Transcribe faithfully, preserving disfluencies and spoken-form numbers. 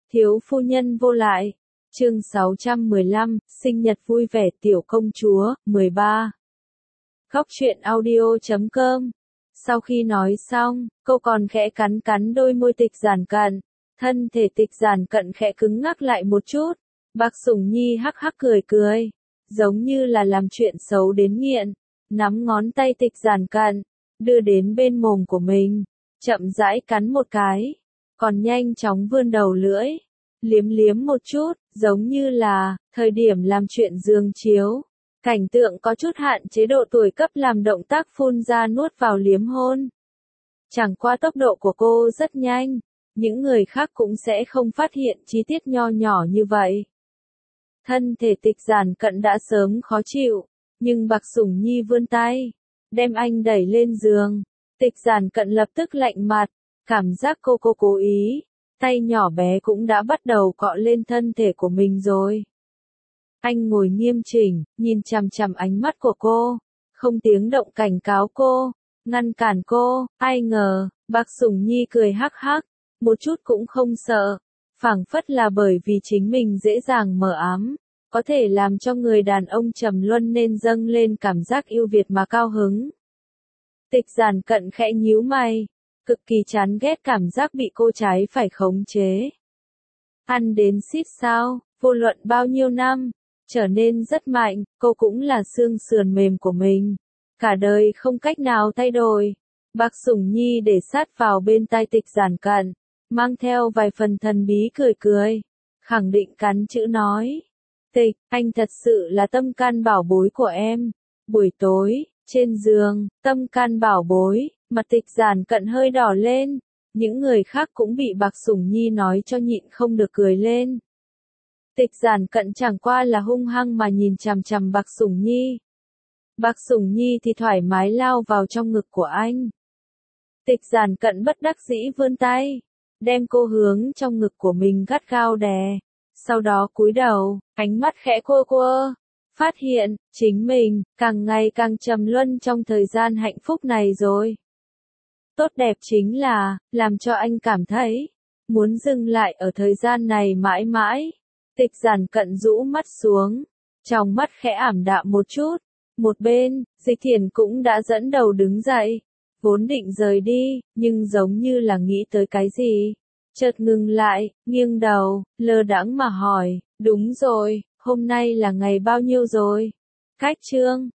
Thiếu phu nhân vô lại. Chương sáu trăm mười lăm, sinh nhật vui vẻ tiểu công chúa, mười ba. Góc truyện audio chấm com. Sau khi nói xong, cô còn khẽ cắn cắn đôi môi Tịch Giản Cận. Thân thể Tịch Giản Cận khẽ cứng ngắc lại một chút. Bạc Sủng Nhi hắc hắc cười cười, giống như là làm chuyện xấu đến nghiện, nắm ngón tay Tịch Giản Cận, đưa đến bên mồm của mình, chậm rãi cắn một cái, còn nhanh chóng vươn đầu lưỡi, liếm liếm một chút, giống như là thời điểm làm chuyện giường chiếu. Cảnh tượng có chút hạn chế độ tuổi cấp làm động tác phun ra nuốt vào liếm hôn. Chẳng qua tốc độ của cô rất nhanh, những người khác cũng sẽ không phát hiện chi tiết nho nhỏ như vậy. Thân thể Tịch Giản Cận đã sớm khó chịu, nhưng Bạc Sủng Nhi vươn tay, đem anh đẩy lên giường. Tịch Giản Cận lập tức lạnh mặt, cảm giác cô cô cố ý, tay nhỏ bé cũng đã bắt đầu cọ lên thân thể của mình rồi. Anh ngồi nghiêm chỉnh, nhìn chằm chằm ánh mắt của cô, không tiếng động cảnh cáo cô, ngăn cản cô. Ai ngờ, Bạc Sủng Nhi cười hắc hắc, một chút cũng không sợ, phảng phất là bởi vì chính mình dễ dàng mờ ám, có thể làm cho người đàn ông trầm luân nên dâng lên cảm giác yêu Việt mà cao hứng. Tịch Giản Cận khẽ nhíu mày, cực kỳ chán ghét cảm giác bị cô trái phải khống chế. Ăn đến xít sao, vô luận bao nhiêu năm, trở nên rất mạnh, cô cũng là xương sườn mềm của mình, cả đời không cách nào thay đổi. Bạc Sủng Nhi để sát vào bên tai Tịch Giản Cận, mang theo vài phần thần bí cười cười, khẳng định cắn chữ nói. Tịch, anh thật sự là tâm can bảo bối của em. Buổi tối, trên giường, tâm can bảo bối, mặt Tịch Giản Cận hơi đỏ lên, những người khác cũng bị Bạc Sủng Nhi nói cho nhịn không được cười lên. Tịch Giản Cận chẳng qua là hung hăng mà nhìn chằm chằm Bạc Sủng Nhi. Bạc Sủng Nhi thì thoải mái lao vào trong ngực của anh. Tịch Giản Cận bất đắc dĩ vươn tay, đem cô hướng trong ngực của mình gắt gao đè, sau đó cúi đầu, ánh mắt khẽ quơ quơ, phát hiện, chính mình, càng ngày càng trầm luân trong thời gian hạnh phúc này rồi. Tốt đẹp chính là, làm cho anh cảm thấy, muốn dừng lại ở thời gian này mãi mãi. Tịch Giản Cận rũ mắt xuống, trong mắt khẽ ảm đạm một chút. Một bên, Dịch Thiển cũng đã dẫn đầu đứng dậy, vốn định rời đi, nhưng giống như là nghĩ tới cái gì, chợt ngừng lại, nghiêng đầu, lơ đãng mà hỏi, đúng rồi, hôm nay là ngày bao nhiêu rồi? Cách chương